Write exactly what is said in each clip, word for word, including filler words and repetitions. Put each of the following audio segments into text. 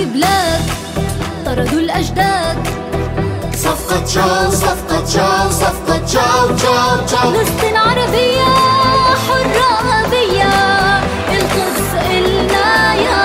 بلاد طردوا الأجداد. صفقة تشاو صفقة تشاو صفقة تشاو تشاو تشاو. فلسطين عربية حرة أبية، القدس إلنا يا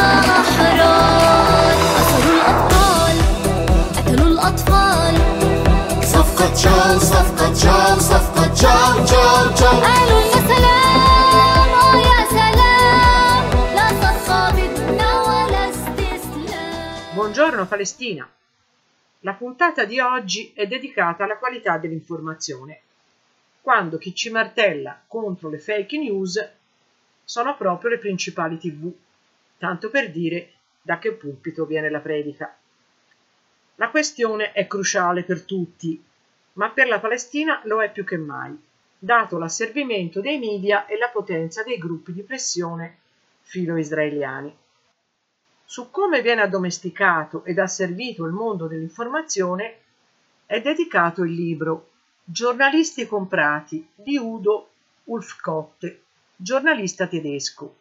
أحرار. أسروا الأبطال قتلوا الأطفال. صفقة تشاو صفقة تشاو صفقة تشاو تشاو تشاو. قالوا يا سلام آه يا سلام، لا صفقة بدنا ولا استسلام. Buongiorno Palestina. La puntata di oggi è dedicata alla qualità dell'informazione, quando chi ci martella contro le fake news sono proprio le principali tivù, tanto per dire da che pulpito viene la predica. La questione è cruciale per tutti, ma per la Palestina lo è più che mai, dato l'asservimento dei media e la potenza dei gruppi di pressione filo-israeliani. Su come viene addomesticato ed asservito il mondo dell'informazione è dedicato il libro Giornalisti comprati di Udo Ulfkotte, giornalista tedesco.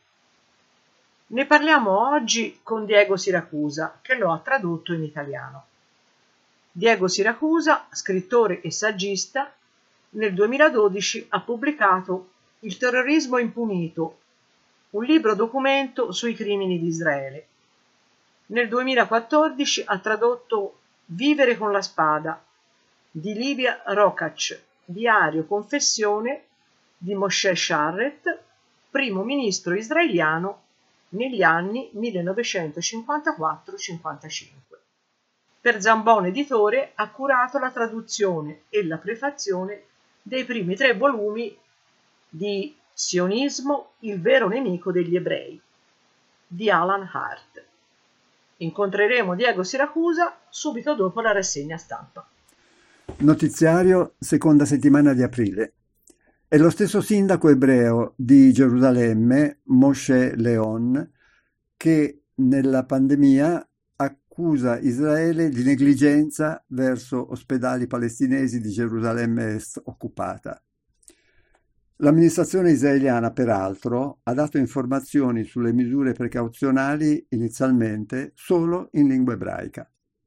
Ne parliamo oggi con Diego Siracusa, che lo ha tradotto in italiano. Diego Siracusa, scrittore e saggista, nel duemiladodici ha pubblicato Il terrorismo impunito, un libro documento sui crimini di Israele. Nel duemilaquattordici ha tradotto Vivere con la spada di Livia Rokac, diario confessione di Moshe Sharret, primo ministro israeliano negli anni millenovecentocinquantaquattro cinquantacinque. Per Zambon Editore ha curato la traduzione e la prefazione dei primi tre volumi di Sionismo, il vero nemico degli ebrei, di Alan Hart. Incontreremo Diego Siracusa subito dopo la rassegna stampa. Notiziario, seconda settimana di aprile. È lo stesso sindaco ebreo di Gerusalemme, Moshe Leon, che nella pandemia accusa Israele di negligenza verso ospedali palestinesi di Gerusalemme Est occupata. L'amministrazione israeliana, peraltro, ha dato informazioni sulle misure precauzionali inizialmente solo in lingua ebraica.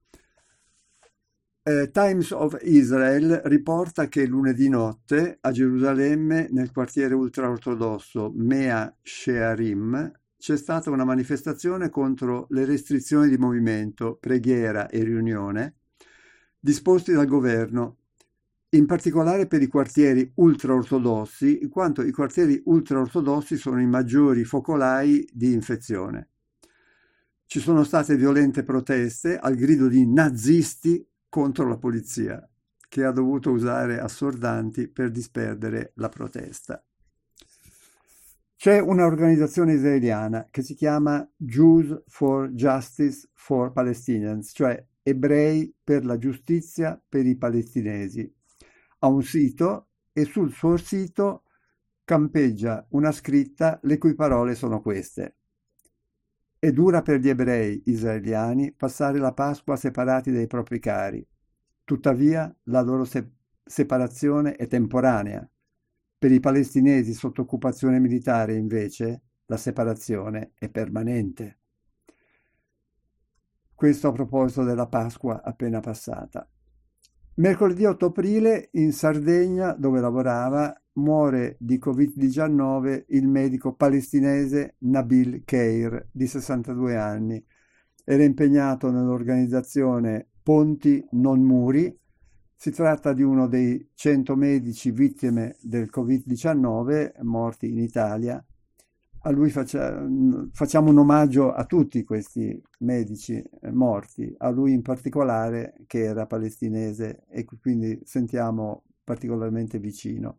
Eh, Times of Israel riporta che lunedì notte a Gerusalemme, nel quartiere ultraortodosso Mea Shearim, c'è stata una manifestazione contro le restrizioni di movimento, preghiera e riunione disposti dal governo, in particolare per i quartieri ultraortodossi, in quanto i quartieri ultraortodossi sono i maggiori focolai di infezione. Ci sono state violente proteste al grido di nazisti contro la polizia, che ha dovuto usare assordanti per disperdere la protesta. C'è un'organizzazione israeliana che si chiama Jews for Justice for Palestinians, cioè Ebrei per la giustizia per i palestinesi. Ha un sito e sul suo sito campeggia una scritta le cui parole sono queste: è dura per gli ebrei israeliani passare la Pasqua separati dai propri cari, tuttavia la loro se- separazione è temporanea. Per i palestinesi sotto occupazione militare, invece, la separazione è permanente. Questo a proposito della Pasqua appena passata. Mercoledì otto aprile in Sardegna, dove lavorava, muore di covid diciannove il medico palestinese Nabil Keir, di sessantadue anni. Era impegnato nell'organizzazione Ponti Non Muri. Si tratta di uno dei cento medici vittime del covid diciannove morti in Italia. A lui faccia, facciamo un omaggio a tutti questi medici morti, a lui in particolare, che era palestinese, e quindi sentiamo particolarmente vicino.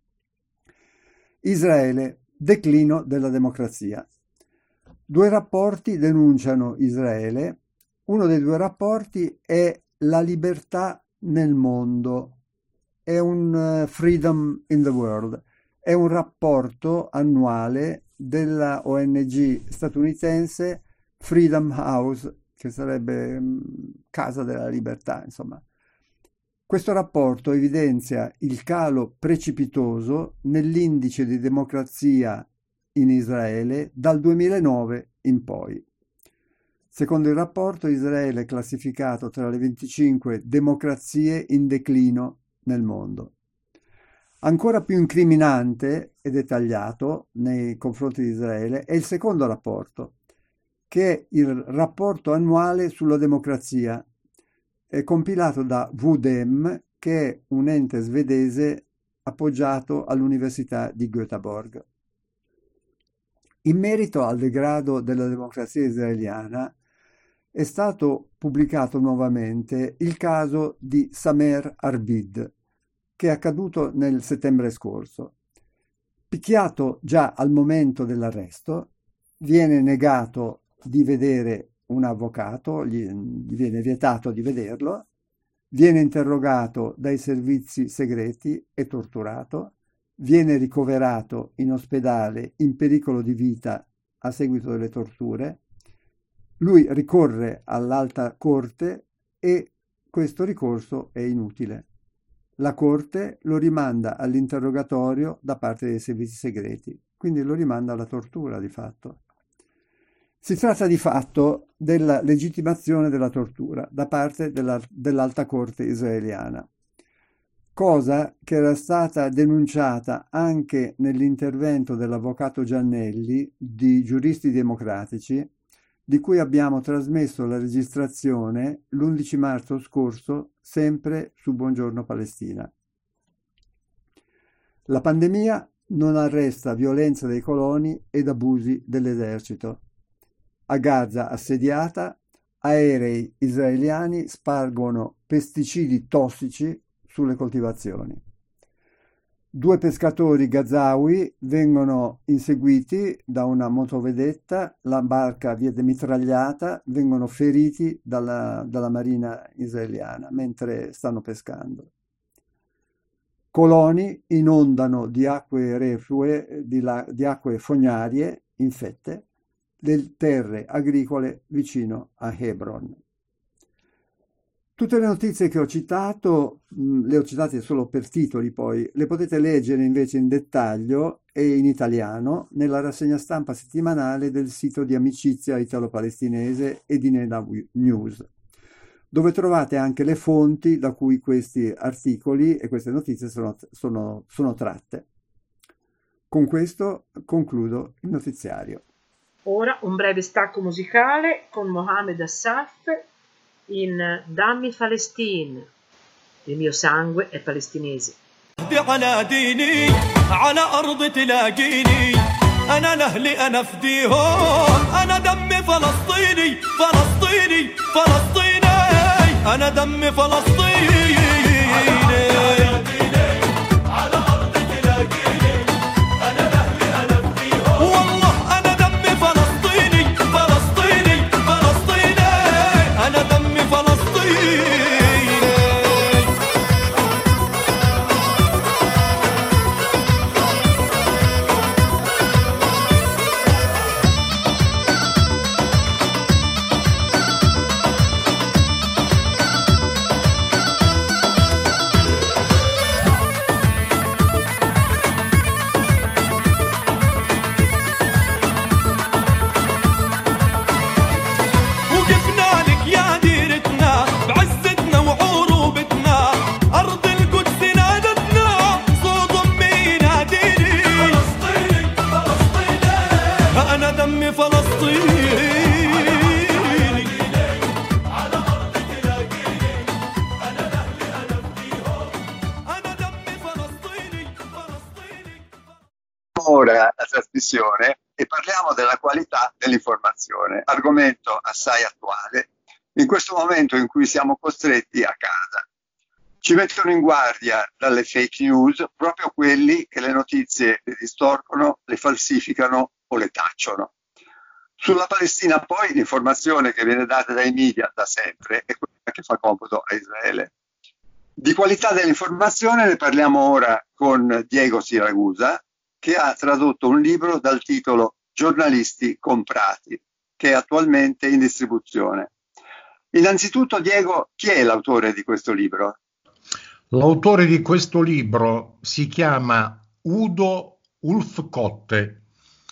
Israele, declino della democrazia. Due rapporti denunciano Israele. Uno dei due rapporti è la libertà nel mondo, è un uh, Freedom in the World, è un rapporto annuale della O N G statunitense Freedom House, che sarebbe um, Casa della Libertà, insomma. Questo rapporto evidenzia il calo precipitoso nell'indice di democrazia in Israele dal duemilanove in poi. Secondo il rapporto, Israele è classificato tra le venticinque democrazie in declino nel mondo. Ancora più incriminante e dettagliato nei confronti di Israele è il secondo rapporto, che è il rapporto annuale sulla democrazia, è compilato da V U D E M, che è un ente svedese appoggiato all'Università di Göteborg. In merito al degrado della democrazia israeliana è stato pubblicato nuovamente il caso di Samer Arbid, che è accaduto nel settembre scorso. Picchiato già al momento dell'arresto, viene negato di vedere un avvocato, gli, gli viene vietato di vederlo, viene interrogato dai servizi segreti e torturato, viene ricoverato in ospedale in pericolo di vita a seguito delle torture. Lui ricorre all'alta corte e questo ricorso è inutile. La corte lo rimanda all'interrogatorio da parte dei servizi segreti, quindi lo rimanda alla tortura di fatto. Si tratta di fatto della legittimazione della tortura da parte della, dell'alta corte israeliana, cosa che era stata denunciata anche nell'intervento dell'avvocato Giannelli di Giuristi Democratici, di cui abbiamo trasmesso la registrazione l'undici marzo scorso, sempre su Buongiorno Palestina. La pandemia non arresta violenza dei coloni ed abusi dell'esercito. A Gaza assediata, aerei israeliani spargono pesticidi tossici sulle coltivazioni. Due pescatori gazawi vengono inseguiti da una motovedetta, la barca viene mitragliata, vengono feriti dalla, dalla marina israeliana mentre stanno pescando. Coloni inondano di acque reflue, di, la, di acque fognarie infette, le terre agricole vicino a Hebron. Tutte le notizie che ho citato, mh, le ho citate solo per titoli poi, le potete leggere invece in dettaglio e in italiano nella rassegna stampa settimanale del sito di amicizia italo-palestinese e di Neda News, dove trovate anche le fonti da cui questi articoli e queste notizie sono, sono, sono tratte. Con questo concludo il notiziario. Ora un breve stacco musicale con Mohamed Assaf in Dammi Palestine, il mio sangue è palestinese. على ديني على أرض تلاقيني أنا لأهلي أنا فديهم أنا دمي فلسطيني فلسطيني فلسطيني أنا دمي فلسطيني على أرض تلاقيني أنا لأهلي أنا فديهم والله أنا دمي فلسطيني فلسطيني فلسطيني أنا دمي فلسطيني Ora la trasmissione e parliamo della qualità dell'informazione, argomento assai attuale in questo momento in cui siamo costretti a casa. Ci mettono in guardia dalle fake news proprio quelli che le notizie le distorcono, le falsificano o le tacciono. Sulla Palestina poi l'informazione che viene data dai media da sempre è quella che fa comodo a Israele. Di qualità dell'informazione ne parliamo ora con Diego Siragusa, che ha tradotto un libro dal titolo Giornalisti comprati, che è attualmente in distribuzione. Innanzitutto, Diego, chi è l'autore di questo libro? L'autore di questo libro si chiama Udo Ulfkotte,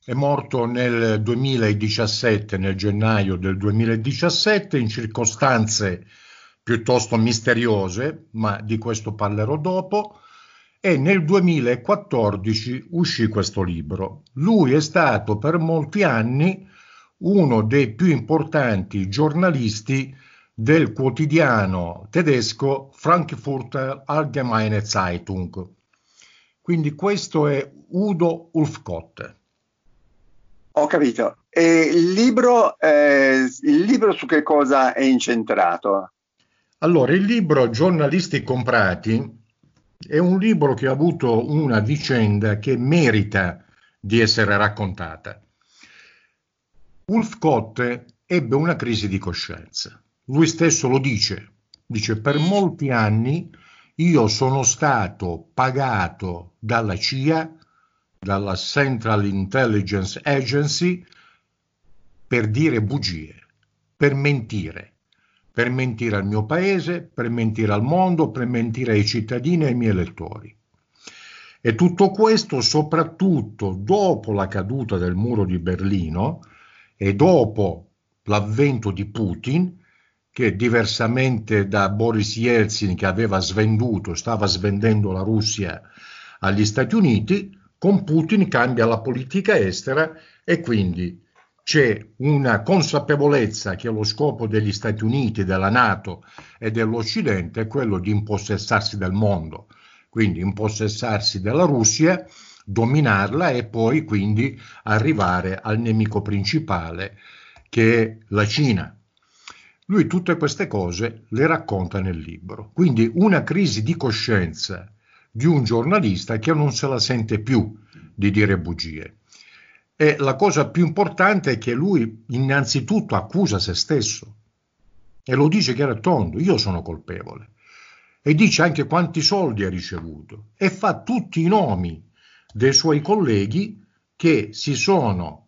È morto nel duemiladiciassette, nel gennaio del duemiladiciassette, in circostanze piuttosto misteriose, ma di questo parlerò dopo, e nel duemilaquattordici uscì questo libro. Lui è stato per molti anni uno dei più importanti giornalisti del quotidiano tedesco Frankfurter Allgemeine Zeitung. Quindi questo è Udo Ulfschotte. Ho capito. E il libro, eh, il libro su che cosa è incentrato? Allora, il libro Giornalisti comprati è un libro che ha avuto una vicenda che merita di essere raccontata. Ulfschotte ebbe una crisi di coscienza. Lui stesso lo dice. Dice: per molti anni io sono stato pagato dalla C I A, dalla Central Intelligence Agency, per dire bugie, per mentire, per mentire al mio paese, per mentire al mondo, per mentire ai cittadini e ai miei elettori. E tutto questo soprattutto dopo la caduta del muro di Berlino e dopo l'avvento di Putin, che diversamente da Boris Yeltsin, che aveva svenduto, stava svendendo la Russia agli Stati Uniti, con Putin cambia la politica estera e quindi c'è una consapevolezza che lo scopo degli Stati Uniti, della NATO e dell'Occidente è quello di impossessarsi del mondo, quindi impossessarsi della Russia, dominarla e poi quindi arrivare al nemico principale, che è la Cina. Lui tutte queste cose le racconta nel libro. Quindi una crisi di coscienza di un giornalista che non se la sente più di dire bugie. E la cosa più importante è che lui innanzitutto accusa se stesso e lo dice chiaro e tondo: io sono colpevole. E dice anche quanti soldi ha ricevuto e fa tutti i nomi dei suoi colleghi che si sono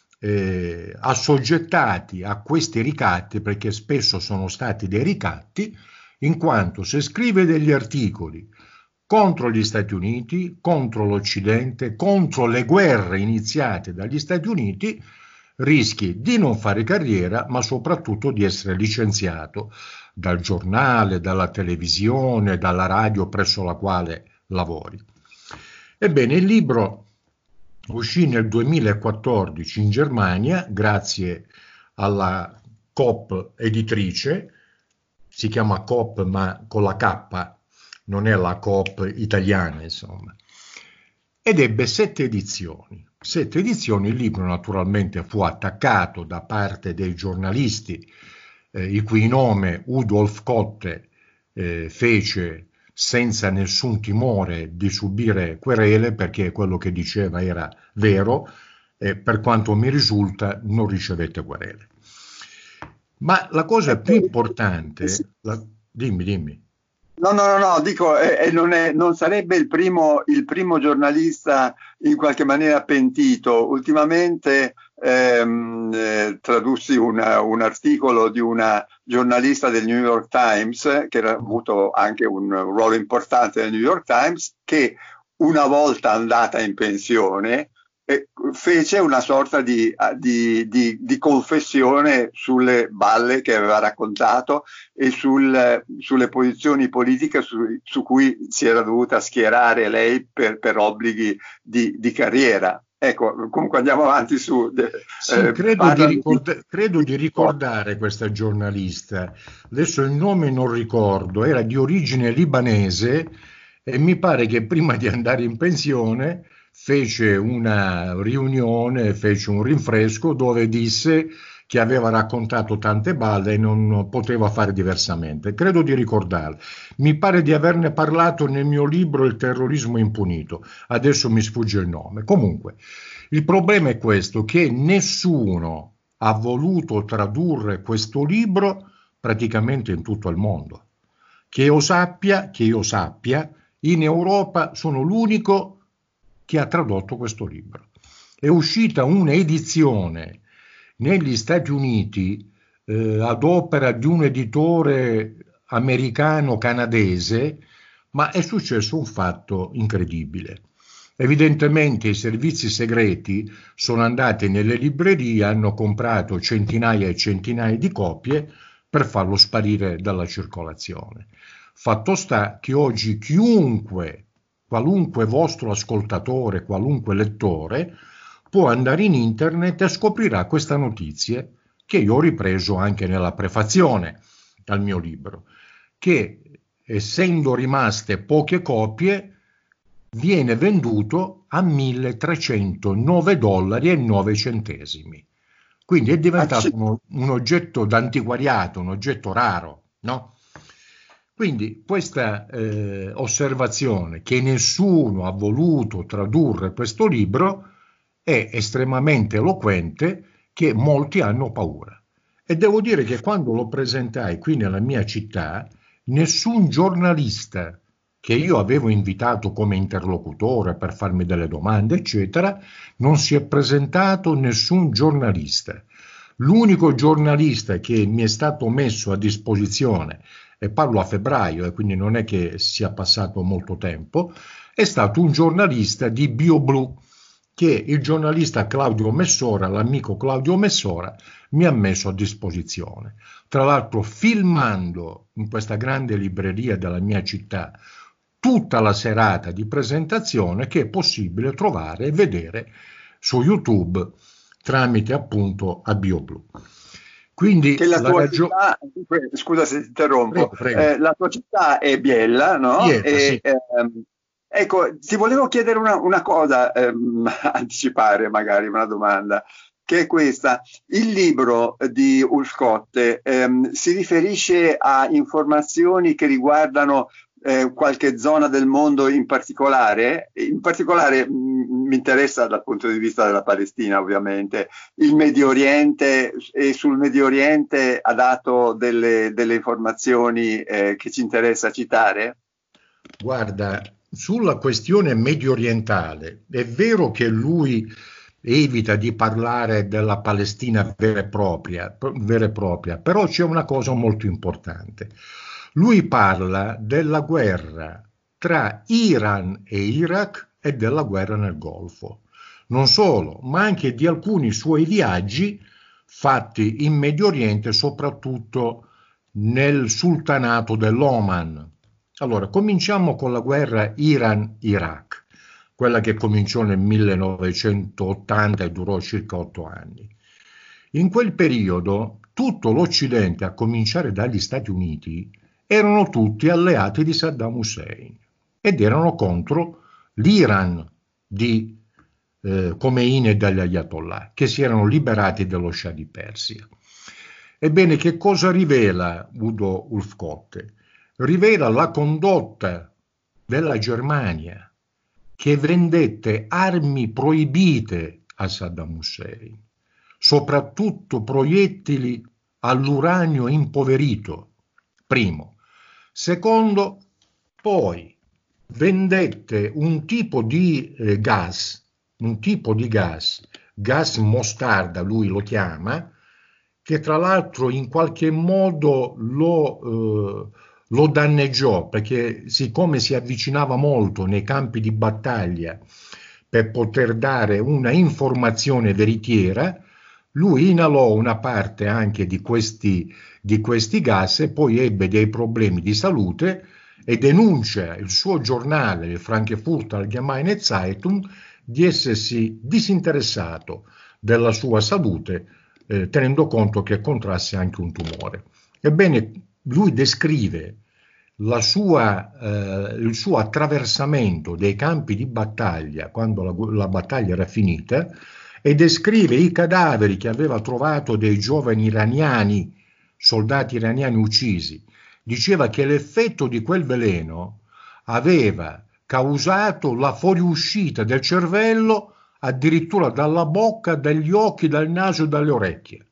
eh, assoggettati a questi ricatti, perché spesso sono stati dei ricatti, in quanto se scrive degli articoli contro gli Stati Uniti, contro l'Occidente, contro le guerre iniziate dagli Stati Uniti, rischi di non fare carriera, ma soprattutto di essere licenziato dal giornale, dalla televisione, dalla radio presso la quale lavori. Ebbene, il libro uscì nel duemilaquattordici in Germania grazie alla Coop editrice, si chiama Coop ma con la K, non è la Coop italiana, insomma, ed ebbe sette edizioni. Sette edizioni, il libro naturalmente fu attaccato da parte dei giornalisti, eh, il cui nome Udo Ulfschotte eh, fece senza nessun timore di subire querele, perché quello che diceva era vero e per quanto mi risulta non ricevette querele. Ma la cosa più importante, la, dimmi, dimmi. No, no, no, no, dico, eh, non, è, non sarebbe il primo, il primo giornalista in qualche maniera pentito. Ultimamente ehm, eh, tradussi una, un articolo di una giornalista del New York Times, che ha avuto anche un ruolo importante nel New York Times, che una volta andata in pensione e fece una sorta di, di, di, di confessione sulle balle che aveva raccontato e sul, sulle posizioni politiche su, su cui si era dovuta schierare lei per, per obblighi di, di carriera. Ecco, comunque andiamo avanti su... Sì, eh, credo, di ricorda- credo di ricordare questa giornalista, adesso il nome non ricordo, era di origine libanese e mi pare che prima di andare in pensione fece una riunione, fece un rinfresco dove disse che aveva raccontato tante balle e non poteva fare diversamente. Credo di ricordarlo. Mi pare di averne parlato nel mio libro Il terrorismo impunito. Adesso mi sfugge il nome. Comunque, il problema è questo, che nessuno ha voluto tradurre questo libro praticamente in tutto il mondo. Che io sappia, che io sappia, in Europa sono l'unico che ha tradotto questo libro. È uscita un'edizione negli Stati Uniti eh, ad opera di un editore americano-canadese, ma è successo un fatto incredibile, Evidentemente i servizi segreti sono andati nelle librerie, hanno comprato centinaia e centinaia di copie per farlo sparire dalla circolazione. Fatto sta che oggi chiunque, qualunque vostro ascoltatore, qualunque lettore, può andare in internet e scoprirà questa notizia che io ho ripreso anche nella prefazione al mio libro, che essendo rimaste poche copie viene venduto a milletrecentonove dollari e nove centesimi. Quindi è diventato un, un oggetto d'antiquariato, un oggetto raro, no? Quindi questa eh, osservazione che nessuno ha voluto tradurre questo libro è estremamente eloquente, che molti hanno paura. E devo dire che quando lo presentai qui nella mia città, nessun giornalista che io avevo invitato come interlocutore per farmi delle domande, eccetera, non si è presentato nessun giornalista. L'unico giornalista che mi è stato messo a disposizione, e parlo a febbraio, e quindi non è che sia passato molto tempo, è stato un giornalista di BioBlu, che il giornalista Claudio Messora, l'amico Claudio Messora, mi ha messo a disposizione. Tra l'altro filmando in questa grande libreria della mia città tutta la serata di presentazione che è possibile trovare e vedere su YouTube tramite appunto a BioBlu. Quindi che la, la tua ragio- città, scusa se ti interrompo, Prego, prego. Eh, la tua città è Biella, no? Biella, e, sì. ehm, ecco, ti volevo chiedere una, una cosa, ehm, anticipare magari una domanda, che è questa. Il libro di Ulfscotte ehm, si riferisce a informazioni che riguardano eh, qualche zona del mondo in particolare? In particolare mh, mi interessa dal punto di vista della Palestina, ovviamente, il Medio Oriente, e sul Medio Oriente ha dato delle, delle informazioni eh, che ci interessa citare? Guarda, sulla questione medio orientale, è vero che lui evita di parlare della Palestina vera e propria, vera e propria, però c'è una cosa molto importante. Lui parla della guerra tra Iran e Iraq e della guerra nel Golfo. Non solo, ma anche di alcuni suoi viaggi fatti in Medio Oriente, soprattutto nel sultanato dell'Oman. Allora, cominciamo con la guerra Iran-Iraq, quella che cominciò nel millenovecentottanta e durò circa otto anni. In quel periodo tutto l'Occidente, a cominciare dagli Stati Uniti, erano tutti alleati di Saddam Hussein ed erano contro l'Iran di eh, Khomeini e dagli Ayatollah, che si erano liberati dello Shah di Persia. Ebbene, che cosa rivela Udo Ulfscotte? Rivela la condotta della Germania, che vendette armi proibite a Saddam Hussein, soprattutto proiettili all'uranio impoverito, primo. Secondo, poi vendette un tipo di eh, gas, un tipo di gas, gas mostarda lui lo chiama, che tra l'altro in qualche modo lo... Eh, lo danneggiò, perché siccome si avvicinava molto nei campi di battaglia per poter dare una informazione veritiera, lui inalò una parte anche di questi, di questi gas e poi ebbe dei problemi di salute e denuncia il suo giornale, il Frankfurter Allgemeine Zeitung, di essersi disinteressato della sua salute, eh, tenendo conto che contrasse anche un tumore. Ebbene, lui descrive la sua, eh, il suo attraversamento dei campi di battaglia quando la, la battaglia era finita e descrive i cadaveri che aveva trovato dei giovani iraniani, soldati iraniani uccisi. Diceva che l'effetto di quel veleno aveva causato la fuoriuscita del cervello addirittura dalla bocca, dagli occhi, dal naso e dalle orecchie.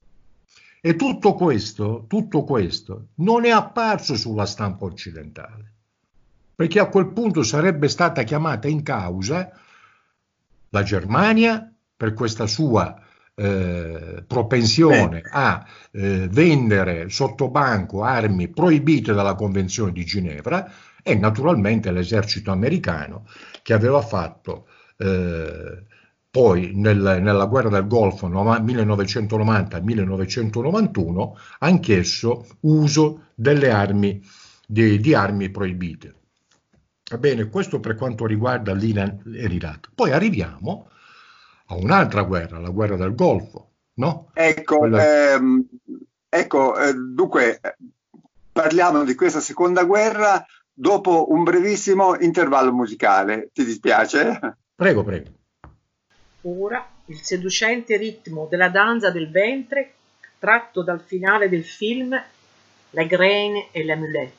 E tutto questo, tutto questo non è apparso sulla stampa occidentale, perché a quel punto sarebbe stata chiamata in causa la Germania per questa sua eh, propensione a eh, vendere sotto banco armi proibite dalla Convenzione di Ginevra, e naturalmente l'esercito americano che aveva fatto eh, poi nel, nella guerra del Golfo millenovecentonovanta millenovecentonovantuno anch'esso uso delle armi di, di armi proibite. Va bene, questo per quanto riguarda l'Iran e l'Iraq. Poi arriviamo a un'altra guerra, la guerra del Golfo, no? Ecco, Quella... ehm, ecco eh, dunque parliamo di questa seconda guerra dopo un brevissimo intervallo musicale. Ti dispiace? Prego, prego. Ora il seducente ritmo della danza del ventre tratto dal finale del film La Graine et l'Amulette.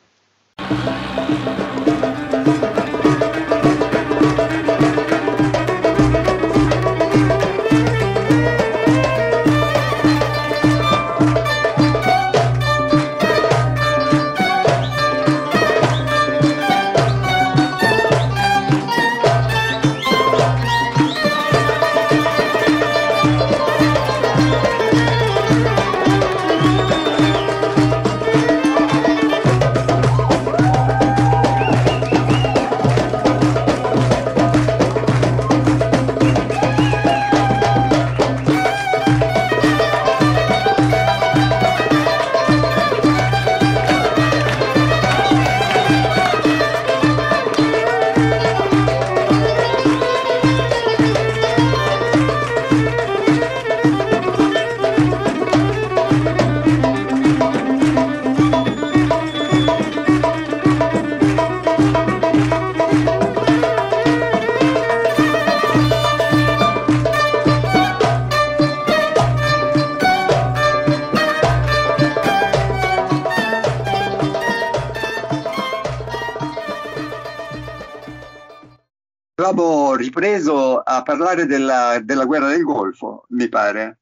Abbiamo ripreso a parlare della, della guerra del Golfo, mi pare.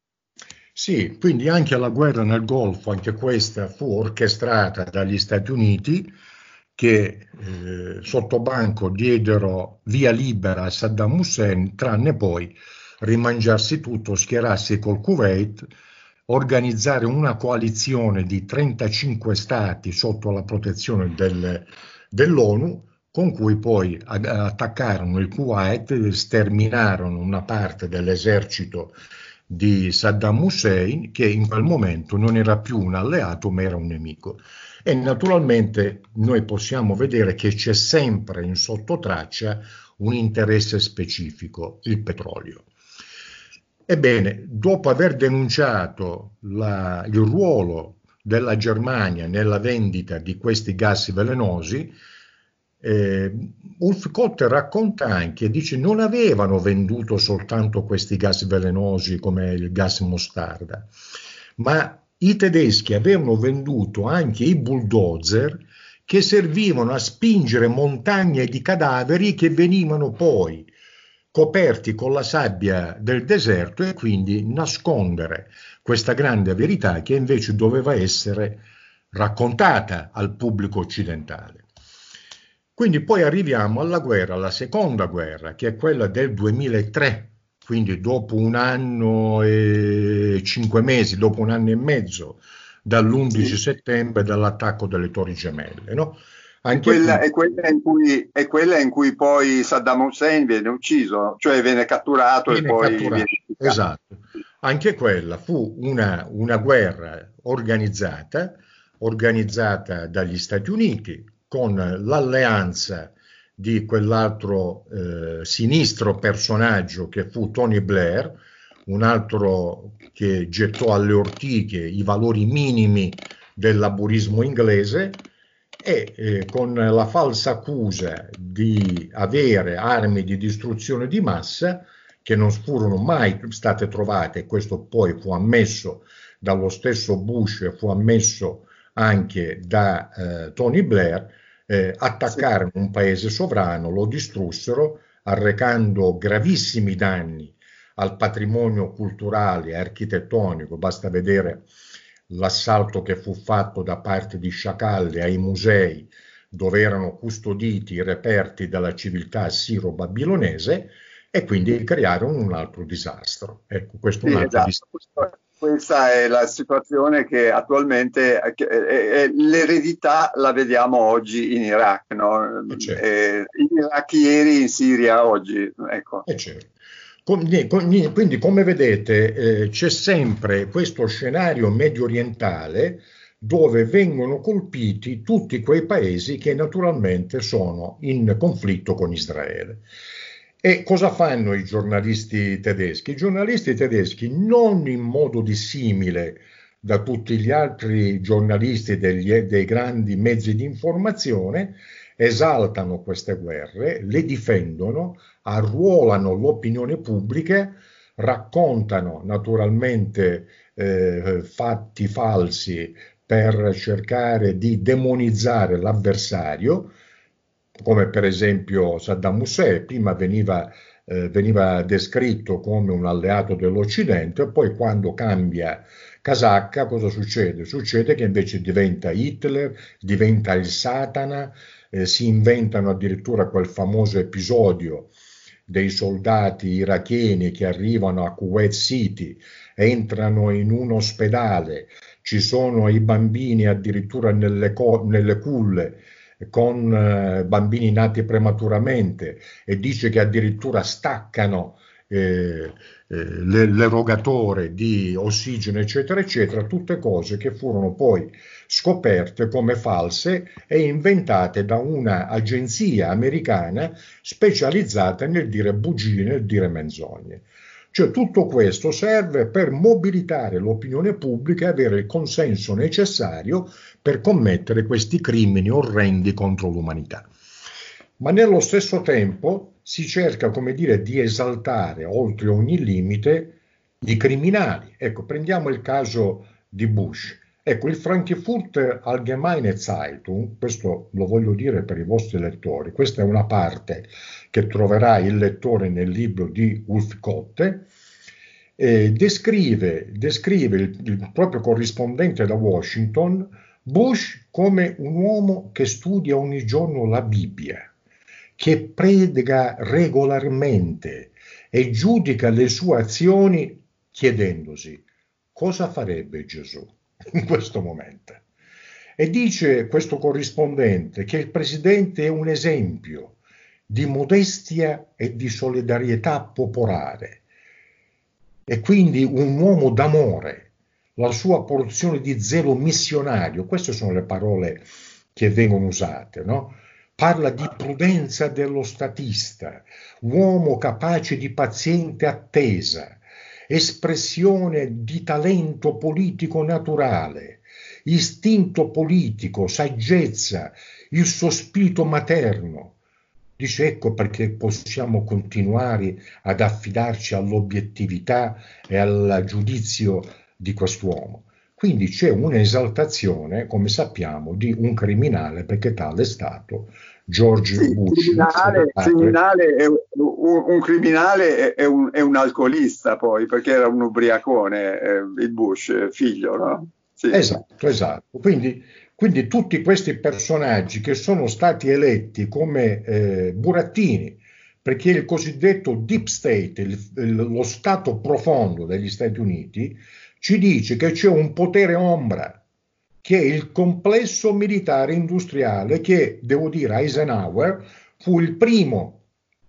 Sì, quindi anche la guerra nel Golfo, anche questa fu orchestrata dagli Stati Uniti che eh, sotto banco diedero via libera a Saddam Hussein, tranne poi rimangiarsi tutto, schierarsi col Kuwait, organizzare una coalizione di trentacinque stati sotto la protezione del, dell'ONU, con cui poi attaccarono il Kuwait e sterminarono una parte dell'esercito di Saddam Hussein, che in quel momento non era più un alleato ma era un nemico. E naturalmente noi possiamo vedere che c'è sempre in sottotraccia un interesse specifico, il petrolio. Ebbene, dopo aver denunciato la, il ruolo della Germania nella vendita di questi gas velenosi, Eh, Ulfscott racconta anche, dice, non avevano venduto soltanto questi gas velenosi come il gas mostarda, ma i tedeschi avevano venduto anche i bulldozer che servivano a spingere montagne di cadaveri che venivano poi coperti con la sabbia del deserto e quindi nascondere questa grande verità che invece doveva essere raccontata al pubblico occidentale. Quindi poi arriviamo alla guerra, alla seconda guerra, che è quella del duemilatré, quindi dopo un anno e cinque mesi, dopo un anno e mezzo, dall'undici settembre, dall'attacco delle Torri Gemelle. No? Anche quella, qui, è, quella in cui, è quella in cui poi Saddam Hussein viene ucciso, cioè viene catturato viene e poi catturato. Viene... Esatto. Anche quella fu una, una guerra organizzata, organizzata dagli Stati Uniti, con l'alleanza di quell'altro eh, sinistro personaggio che fu Tony Blair, un altro che gettò alle ortiche i valori minimi del laburismo inglese e eh, con la falsa accusa di avere armi di distruzione di massa che non furono mai state trovate, e questo poi fu ammesso dallo stesso Bush e fu ammesso anche da eh, Tony Blair, eh, attaccarono un paese sovrano, lo distrussero, arrecando gravissimi danni al patrimonio culturale e architettonico. Basta vedere l'assalto che fu fatto da parte di sciacalli ai musei dove erano custoditi i reperti della civiltà assiro-babilonese, e quindi crearono un altro disastro. Ecco, questo è un sì, altro esatto. disastro. questa è la situazione che attualmente, che, eh, eh, l'eredità la vediamo oggi in Iraq, no? Eh, certo. Eh, in Iraq ieri, in Siria oggi, ecco. Eh, certo. Quindi, come vedete, eh, c'è sempre questo scenario medio orientale dove vengono colpiti tutti quei paesi che naturalmente sono in conflitto con Israele. E cosa fanno i giornalisti tedeschi? I giornalisti tedeschi, non in modo dissimile da tutti gli altri giornalisti degli, dei grandi mezzi di informazione, esaltano queste guerre, le difendono, arruolano l'opinione pubblica, raccontano naturalmente eh, fatti falsi per cercare di demonizzare l'avversario, come per esempio Saddam Hussein. Prima veniva, eh, veniva descritto come un alleato dell'Occidente, e poi quando cambia casacca cosa succede? Succede che invece diventa Hitler, diventa il Satana, eh, si inventano addirittura quel famoso episodio dei soldati iracheni che arrivano a Kuwait City, entrano in un ospedale, ci sono i bambini addirittura nelle, co- nelle culle, con eh, bambini nati prematuramente, e dice che addirittura staccano eh, eh, l'erogatore di ossigeno, eccetera, eccetera, tutte cose che furono poi scoperte come false e inventate da una agenzia americana specializzata nel dire bugie, nel dire menzogne. Cioè, tutto questo serve per mobilitare l'opinione pubblica e avere il consenso necessario per commettere questi crimini orrendi contro l'umanità. Ma nello stesso tempo si cerca, come dire, di esaltare oltre ogni limite i criminali. Ecco, prendiamo il caso di Bush. Ecco, il Frankfurter Allgemeine Zeitung, questo lo voglio dire per i vostri lettori, questa è una parte che troverà il lettore nel libro di Ulf Kotte, eh, descrive, descrive il, il proprio corrispondente da Washington, Bush come un uomo che studia ogni giorno la Bibbia, che predica regolarmente e giudica le sue azioni chiedendosi cosa farebbe Gesù in questo momento. E dice questo corrispondente che il presidente è un esempio di modestia e di solidarietà popolare, e quindi un uomo d'amore, la sua porzione di zelo missionario, queste sono le parole che vengono usate, no? Parla di prudenza dello statista, uomo capace di paziente attesa, espressione di talento politico naturale, istinto politico, saggezza, il suo spirito materno. Dice, ecco perché possiamo continuare ad affidarci all'obiettività e al giudizio di quest'uomo. Quindi c'è un'esaltazione, come sappiamo, di un criminale, perché tale è stato George Sì, Bush. Criminale, criminale è, un, un criminale è un, è un alcolista, poi, perché era un ubriacone, eh, il Bush, figlio, no? Sì. Esatto, esatto. Quindi, quindi tutti questi personaggi che sono stati eletti come eh, burattini, perché il cosiddetto deep state, il, il, lo stato profondo degli Stati Uniti, ci dice che c'è un potere ombra, che è il complesso militare industriale, che, devo dire, Eisenhower fu il primo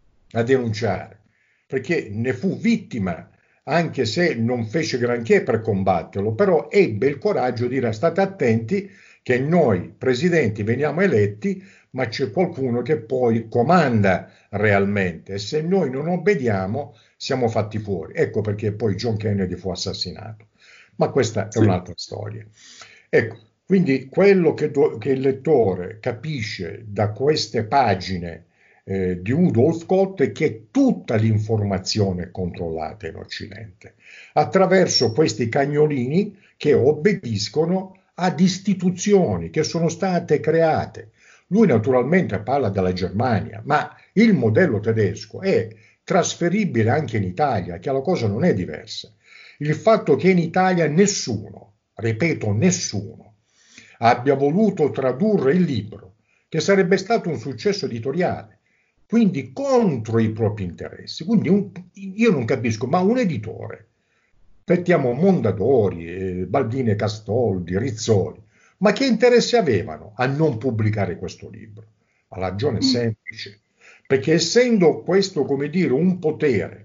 a denunciare, perché ne fu vittima, anche se non fece granché per combatterlo, però ebbe il coraggio di dire: state attenti che noi presidenti veniamo eletti, ma c'è qualcuno che poi comanda realmente, e se noi non obbediamo siamo fatti fuori. Ecco perché poi John Kennedy fu assassinato. Ma questa è sì. un'altra storia. Ecco, quindi quello che, do, che il lettore capisce da queste pagine eh, di Rudolf Kotte è che tutta l'informazione è controllata in Occidente, attraverso questi cagnolini che obbediscono ad istituzioni che sono state create. Lui naturalmente parla della Germania, ma il modello tedesco è trasferibile anche in Italia, che la cosa non è diversa. Il fatto che in Italia nessuno, ripeto nessuno, abbia voluto tradurre il libro, che sarebbe stato un successo editoriale, quindi contro i propri interessi. Quindi un, io non capisco, ma un editore mettiamo Mondadori, eh, Baldini e Castoldi, Rizzoli, ma che interesse avevano a non pubblicare questo libro? La ragione è semplice, perché essendo questo, come dire, un potere,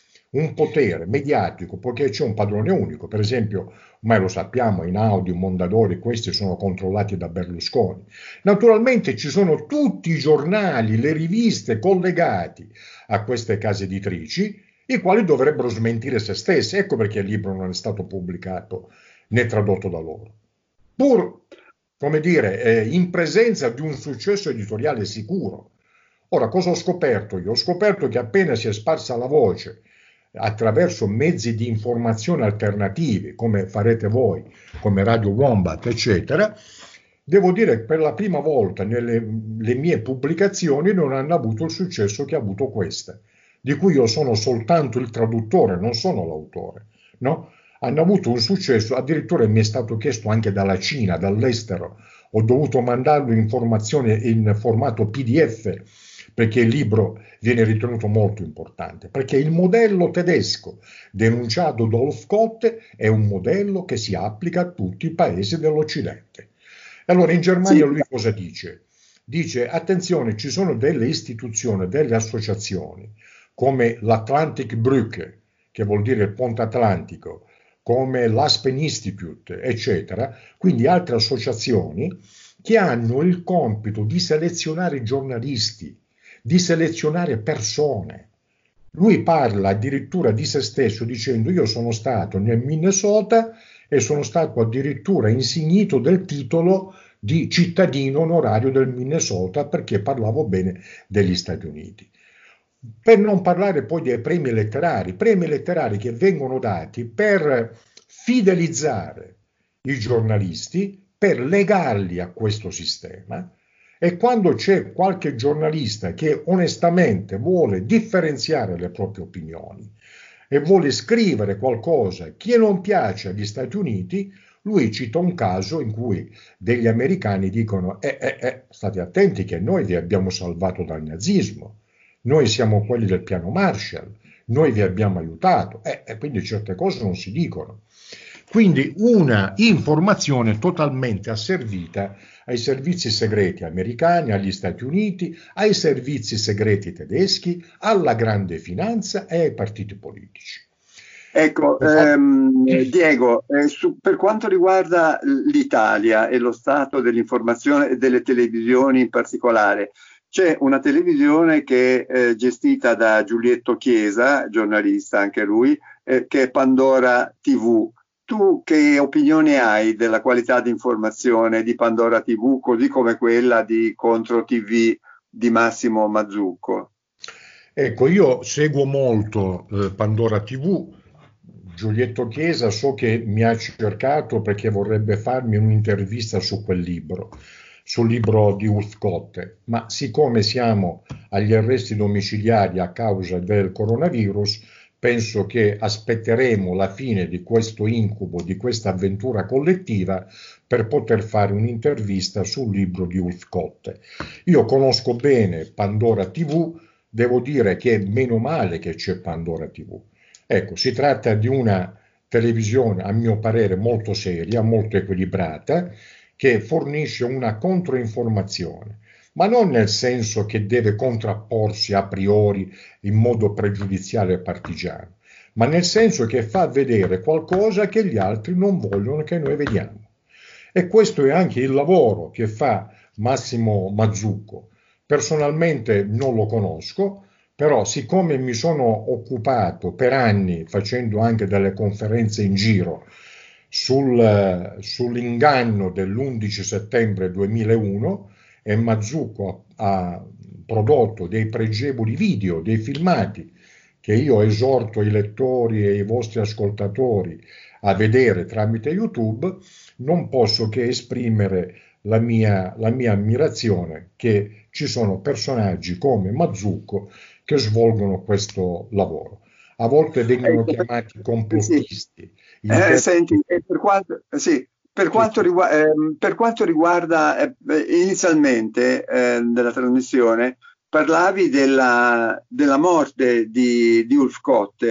un potere mediatico, poiché c'è un padrone unico, per esempio, ormai lo sappiamo, Einaudi, Mondadori, questi sono controllati da Berlusconi. Naturalmente ci sono tutti i giornali, le riviste collegati a queste case editrici, i quali dovrebbero smentire se stessi. Ecco perché il libro non è stato pubblicato né tradotto da loro. Pur, come dire, eh, in presenza di un successo editoriale sicuro. Ora, cosa ho scoperto io? Ho scoperto che appena si è sparsa la voce attraverso mezzi di informazione alternativi, come farete voi, come Radio Wombat, eccetera, devo dire che per la prima volta nelle le mie pubblicazioni non hanno avuto il successo che ha avuto questa, di cui io sono soltanto il traduttore, non sono l'autore, no? Hanno avuto un successo, addirittura mi è stato chiesto anche dalla Cina, dall'estero, ho dovuto mandarlo in formazione in formato P D F, perché il libro viene ritenuto molto importante, perché il modello tedesco denunciato da Ulfscott è un modello che si applica a tutti i paesi dell'Occidente. Allora in Germania lui cosa dice? Dice, attenzione, ci sono delle istituzioni, delle associazioni, come l'Atlantic Brücke, che vuol dire il ponte atlantico, come l'Aspen Institute, eccetera, quindi altre associazioni che hanno il compito di selezionare giornalisti, di selezionare persone. Lui parla addirittura di se stesso dicendo io sono stato nel Minnesota e sono stato addirittura insignito del titolo di cittadino onorario del Minnesota perché parlavo bene degli Stati Uniti. Per non parlare poi dei premi letterari, premi letterari che vengono dati per fidelizzare i giornalisti, per legarli a questo sistema. E quando c'è qualche giornalista che onestamente vuole differenziare le proprie opinioni e vuole scrivere qualcosa che non piace agli Stati Uniti, lui cita un caso in cui degli americani dicono eh, eh, eh, state attenti che noi vi abbiamo salvato dal nazismo, noi siamo quelli del piano Marshall, noi vi abbiamo aiutato, eh, e quindi certe cose non si dicono. Quindi una informazione totalmente asservita ai servizi segreti americani, agli Stati Uniti, ai servizi segreti tedeschi, alla grande finanza e ai partiti politici. Ecco, ehm, Diego, eh, su, per quanto riguarda l'Italia e lo stato dell'informazione e delle televisioni in particolare, c'è una televisione che è eh, gestita da Giulietto Chiesa, giornalista anche lui, eh, che è Pandora tivù. Tu che opinione hai della qualità di informazione di Pandora tivù, così come quella di Contro T V di Massimo Mazzucco? Ecco, io seguo molto eh, Pandora tivù. Giulietto Chiesa so che mi ha cercato perché vorrebbe farmi un'intervista su quel libro, sul libro di Ulfscott, ma siccome siamo agli arresti domiciliari a causa del coronavirus, penso che aspetteremo la fine di questo incubo, di questa avventura collettiva, per poter fare un'intervista sul libro di Ulfscott. Io conosco bene Pandora tivù, devo dire che meno male che c'è Pandora tivù. Ecco, si tratta di una televisione, a mio parere, molto seria, molto equilibrata, che fornisce una controinformazione, ma non nel senso che deve contrapporsi a priori in modo pregiudiziale e partigiano, ma nel senso che fa vedere qualcosa che gli altri non vogliono che noi vediamo. E questo è anche il lavoro che fa Massimo Mazzucco. Personalmente non lo conosco, però siccome mi sono occupato per anni facendo anche delle conferenze in giro sul, sull'inganno dell'undici settembre duemilauno, e Mazzucco ha, ha prodotto dei pregevoli video, dei filmati che io esorto i lettori e i vostri ascoltatori a vedere tramite YouTube, non posso che esprimere la mia, la mia ammirazione che ci sono personaggi come Mazzucco che svolgono questo lavoro. A volte vengono chiamati complottisti. Eh, senti, per quanto, sì, per quanto, riguarda, eh, per quanto riguarda eh, inizialmente eh, della trasmissione, parlavi della, della morte di, di Ulfscott.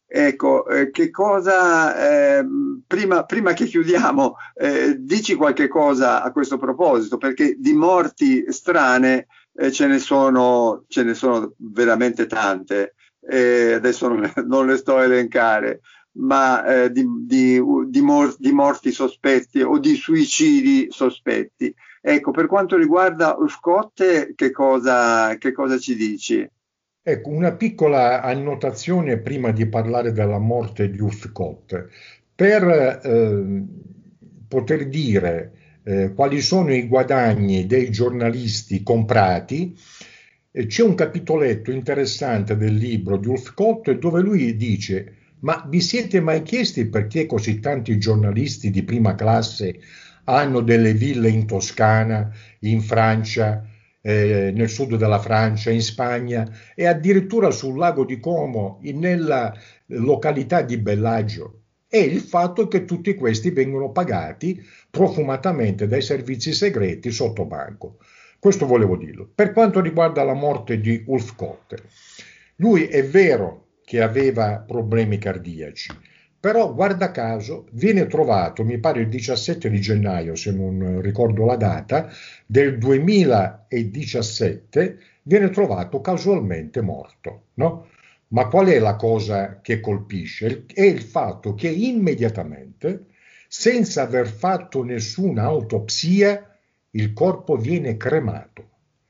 Ecco, eh, che cosa, eh, prima, prima che chiudiamo, eh, dici qualche cosa a questo proposito, perché di morti strane eh, ce ne sono, ce ne sono veramente tante, eh, adesso non le, non le sto a elencare, ma eh, di, di, di, mor- di morti sospetti o di suicidi sospetti. Ecco, per quanto riguarda Uscotte, che cosa, che cosa ci dici? Ecco, una piccola annotazione prima di parlare della morte di Uscotte. Per eh, poter dire eh, quali sono i guadagni dei giornalisti comprati, eh, c'è un capitoletto interessante del libro di Uscotte dove lui dice: ma vi siete mai chiesti perché così tanti giornalisti di prima classe hanno delle ville in Toscana, in Francia, eh, nel sud della Francia, in Spagna e addirittura sul lago di Como, in- nella località di Bellagio? È il fatto che tutti questi vengono pagati profumatamente dai servizi segreti sotto banco. Questo volevo dirlo. Per quanto riguarda la morte di Uscotte, lui è vero che aveva problemi cardiaci, però guarda caso viene trovato, mi pare il diciassette di gennaio, se non ricordo la data, del duemiladiciassette, viene trovato casualmente morto, no? Ma qual è la cosa che colpisce? È il fatto che immediatamente, senza aver fatto nessuna autopsia, il corpo viene cremato.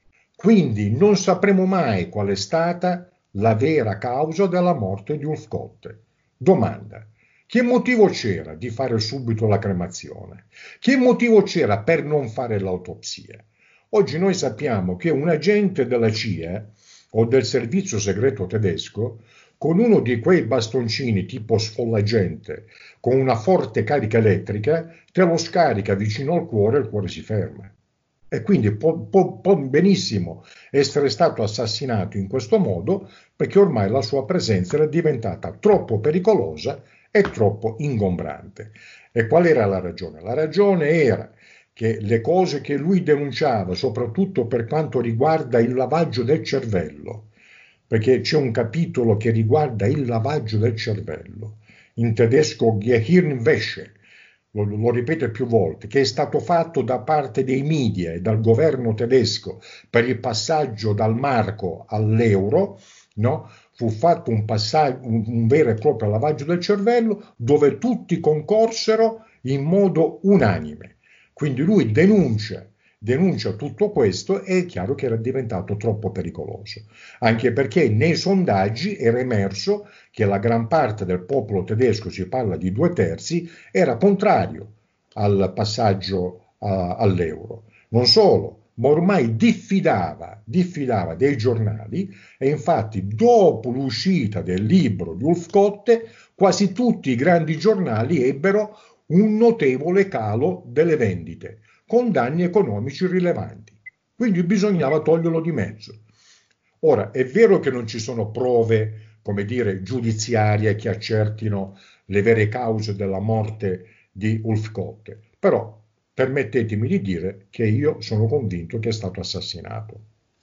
Quindi non sapremo mai qual è stata la vera causa della morte di Uscotte. Domanda: che motivo c'era di fare subito la cremazione? Che motivo c'era per non fare l'autopsia? Oggi noi sappiamo che un agente della C I A o del servizio segreto tedesco, con uno di quei bastoncini tipo sfollagente, con una forte carica elettrica, te lo scarica vicino al cuore e il cuore si ferma. E quindi può, può, può benissimo essere stato assassinato in questo modo, perché ormai la sua presenza era diventata troppo pericolosa e troppo ingombrante. E qual era la ragione? La ragione era che le cose che lui denunciava, soprattutto per quanto riguarda il lavaggio del cervello, perché c'è un capitolo che riguarda il lavaggio del cervello, in tedesco Gehirnwäsche, lo, lo ripeto più volte, che è stato fatto da parte dei media e dal governo tedesco per il passaggio dal marco all'euro, no? Fu fatto un, passaggio, un, un vero e proprio lavaggio del cervello dove tutti concorsero in modo unanime. Quindi lui denuncia, denuncia tutto questo e è chiaro che era diventato troppo pericoloso, anche perché nei sondaggi era emerso che la gran parte del popolo tedesco, si parla di due terzi, era contrario al passaggio uh, all'euro. Non solo, ma ormai diffidava, diffidava dei giornali e infatti dopo l'uscita del libro di Uscotte quasi tutti i grandi giornali ebbero un notevole calo delle vendite, con danni economici rilevanti. Quindi bisognava toglierlo di mezzo. Ora, è vero che non ci sono prove, come dire, giudiziarie che accertino le vere cause della morte di Uscotte, però permettetemi di dire che io sono convinto che è stato assassinato.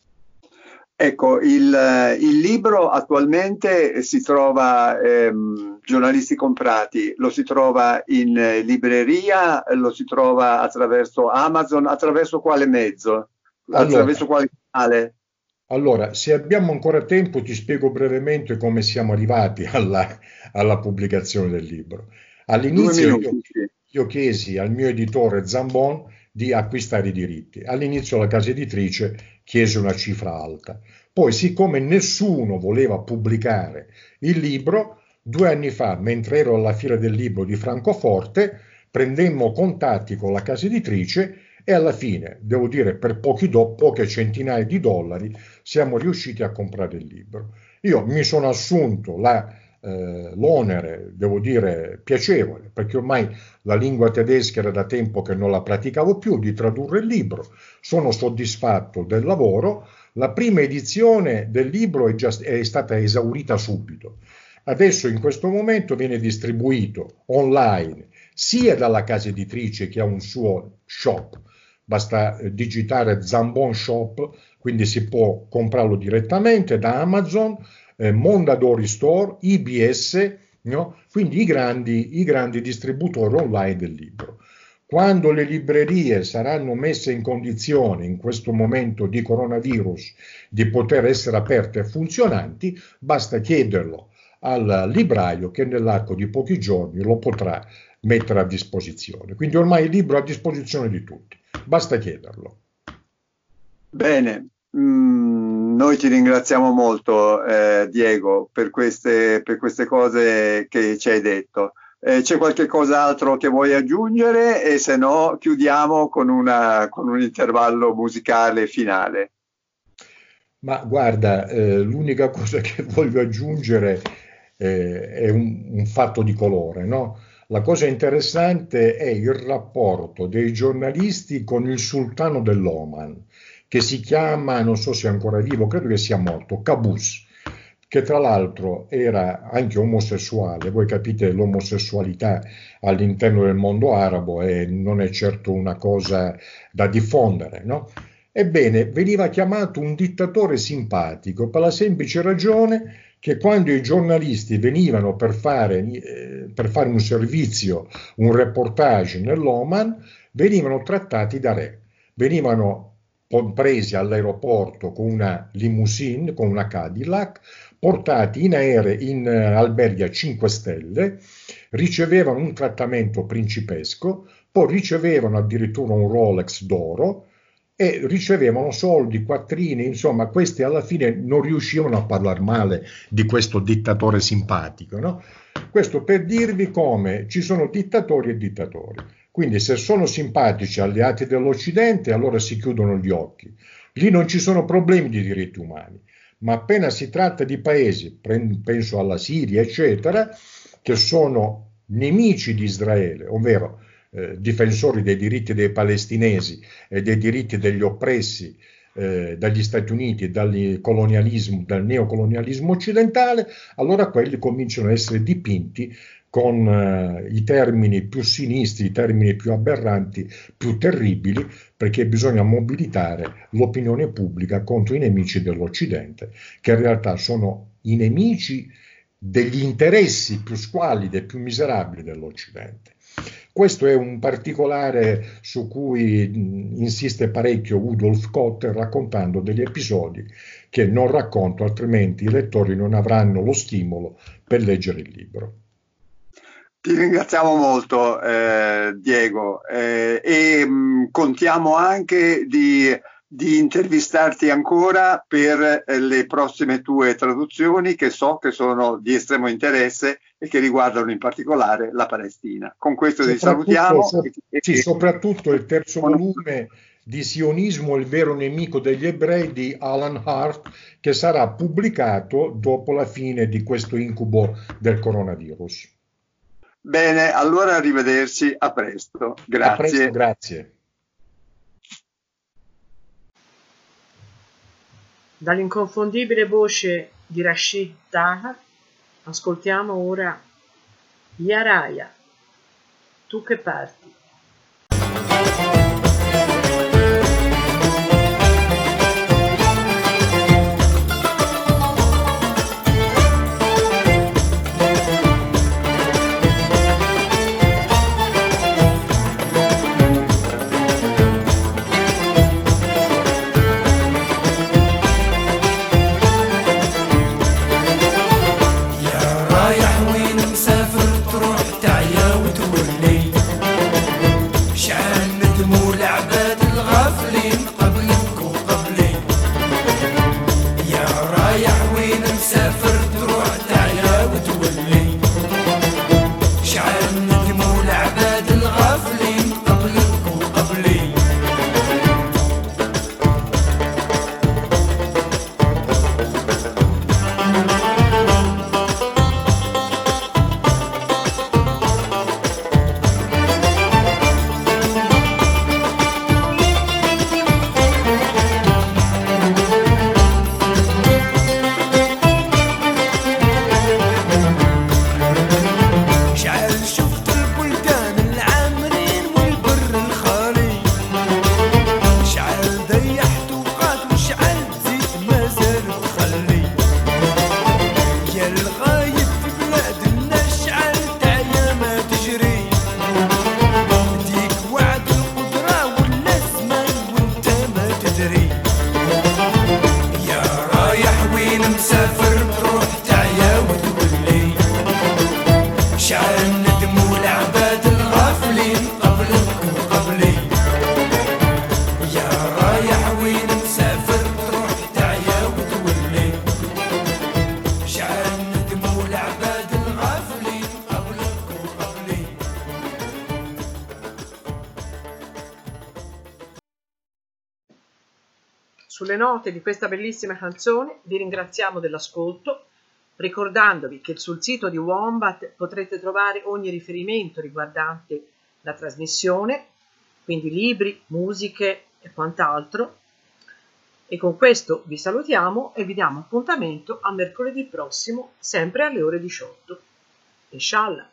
Ecco, il, il libro attualmente si trova, ehm, giornalisti comprati, lo si trova in libreria, lo si trova attraverso Amazon, attraverso quale mezzo? Attraverso Allora, quale canale? allora, se abbiamo ancora tempo, ti spiego brevemente come siamo arrivati alla, alla pubblicazione del libro. Due All'inizio io, minuti, sì. io chiesi al mio editore Zambon di acquistare i diritti. All'inizio la casa editrice chiese una cifra alta. Poi, siccome nessuno voleva pubblicare il libro, due anni fa, mentre ero alla Fiera del Libro di Francoforte, prendemmo contatti con la casa editrice e alla fine, devo dire, per pochi do, poche centinaia di dollari siamo riusciti a comprare il libro. Io mi sono assunto la, eh, l'onere, devo dire, piacevole, perché ormai la lingua tedesca era da tempo che non la praticavo più, di tradurre il libro. Sono soddisfatto del lavoro. La prima edizione del libro è, già, è stata esaurita subito. Adesso in questo momento viene distribuito online sia dalla casa editrice che ha un suo shop, basta digitare Zambon Shop, quindi si può comprarlo direttamente da Amazon, eh, Mondadori Store, I B S no? Quindi i grandi, i grandi distributori online del libro. Quando le librerie saranno messe in condizione, in questo momento di coronavirus, di poter essere aperte e funzionanti, basta chiederlo al libraio che nell'arco di pochi giorni lo potrà mettere a disposizione. Quindi ormai il libro è a disposizione di tutti, basta chiederlo. Bene, mm, noi ti ringraziamo molto eh, Diego per queste, per queste cose che ci hai detto. Eh, c'è qualche cos'altro che vuoi aggiungere e se no chiudiamo con, una, con un intervallo musicale finale. Ma guarda, eh, l'unica cosa che voglio aggiungere eh, è un, un fatto di colore, no? La cosa interessante è il rapporto dei giornalisti con il sultano dell'Oman, che si chiama, non so se è ancora vivo, credo che sia morto, Qaboos, che tra l'altro era anche omosessuale. Voi capite, l'omosessualità all'interno del mondo arabo e non è certo una cosa da diffondere, no? Ebbene, veniva chiamato un dittatore simpatico per la semplice ragione che quando i giornalisti venivano per fare, eh, per fare un servizio, un reportage nell'Oman, venivano trattati da re, venivano presi all'aeroporto con una limousine, con una Cadillac, portati in aerei, in uh, alberghi a cinque stelle, ricevevano un trattamento principesco, poi ricevevano addirittura un Rolex d'oro e ricevevano soldi, quattrini, insomma, questi alla fine non riuscivano a parlare male di questo dittatore simpatico, no? Questo per dirvi come ci sono dittatori e dittatori. Quindi se sono simpatici alleati dell'Occidente, allora si chiudono gli occhi. Lì non ci sono problemi di diritti umani, ma appena si tratta di paesi, penso alla Siria, eccetera, che sono nemici di Israele, ovvero eh, difensori dei diritti dei palestinesi e dei diritti degli oppressi eh, dagli Stati Uniti, dal colonialismo, dal neocolonialismo occidentale, allora quelli cominciano a essere dipinti con eh, i termini più sinistri, i termini più aberranti, più terribili, perché bisogna mobilitare l'opinione pubblica contro i nemici dell'Occidente, che in realtà sono i nemici degli interessi più squallidi e più miserabili dell'Occidente. Questo è un particolare su cui mh, insiste parecchio Rudolf Cotter, raccontando degli episodi che non racconto, altrimenti i lettori non avranno lo stimolo per leggere il libro. Ti ringraziamo molto eh, Diego eh, e mh, contiamo anche di, di intervistarti ancora per eh, le prossime tue traduzioni, che so che sono di estremo interesse e che riguardano in particolare la Palestina. Con questo ti salutiamo. So, sì, soprattutto il terzo volume di Sionismo, il vero nemico degli ebrei di Alan Hart, che sarà pubblicato dopo la fine di questo incubo del coronavirus. Bene, allora arrivederci, a presto. Grazie. A presto, grazie. Dall'inconfondibile voce di Rashid Taha ascoltiamo ora Yaraya, tu che parti. يا رايح وين مسافر تروح تعيا وتولي sulle note di questa bellissima canzone vi ringraziamo dell'ascolto, ricordandovi che sul sito di Wombat potrete trovare ogni riferimento riguardante la trasmissione, quindi libri, musiche e quant'altro. E con questo vi salutiamo e vi diamo appuntamento a mercoledì prossimo, sempre alle ore diciotto. Inshallah.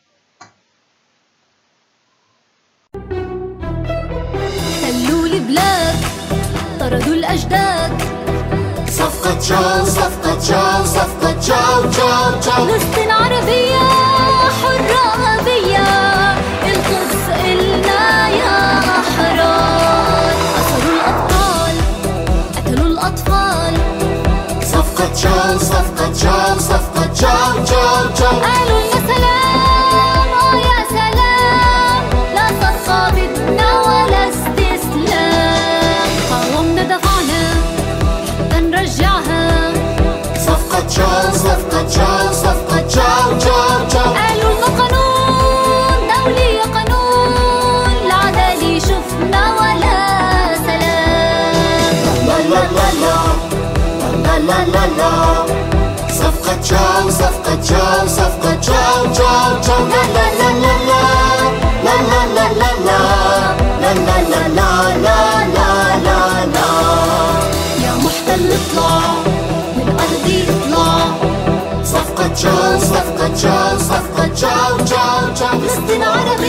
حلوا البلاد طردوا الأجداد صفقة تشاو صفقة تشاو صفقة تشاو تشاو تشاو فلسطين عربية حرة أبية القدس إلنا يا أحرار أسروا الأبطال قتلوا الأطفال صفقة تشاو صفقة تشاو صفقة تشاو تشاو تشاو قالوا يا سلام آه يا سلام لا صفقة بدنا ولا استسلام قاومنا دفعنا حتى نرجعها صفقة تشاو صفقة تشاو صفقة تشاو تشاو تشاو قالوا لنا قانون دولي قانون العدالة شفنا ولا سلام لا لا لا لا لا لا لا صفقة تشاو صفقة تشاو صفقة تشاو تشاو تشاو لا لا لا لا لا لا لا لا لا لا لا لا لا لا لا لا لا يا محتل اطلع من أرضي اطلع صفقة تشاو صفقة تشاو صفقة تشاو تشاو تشاو فلسطين عربية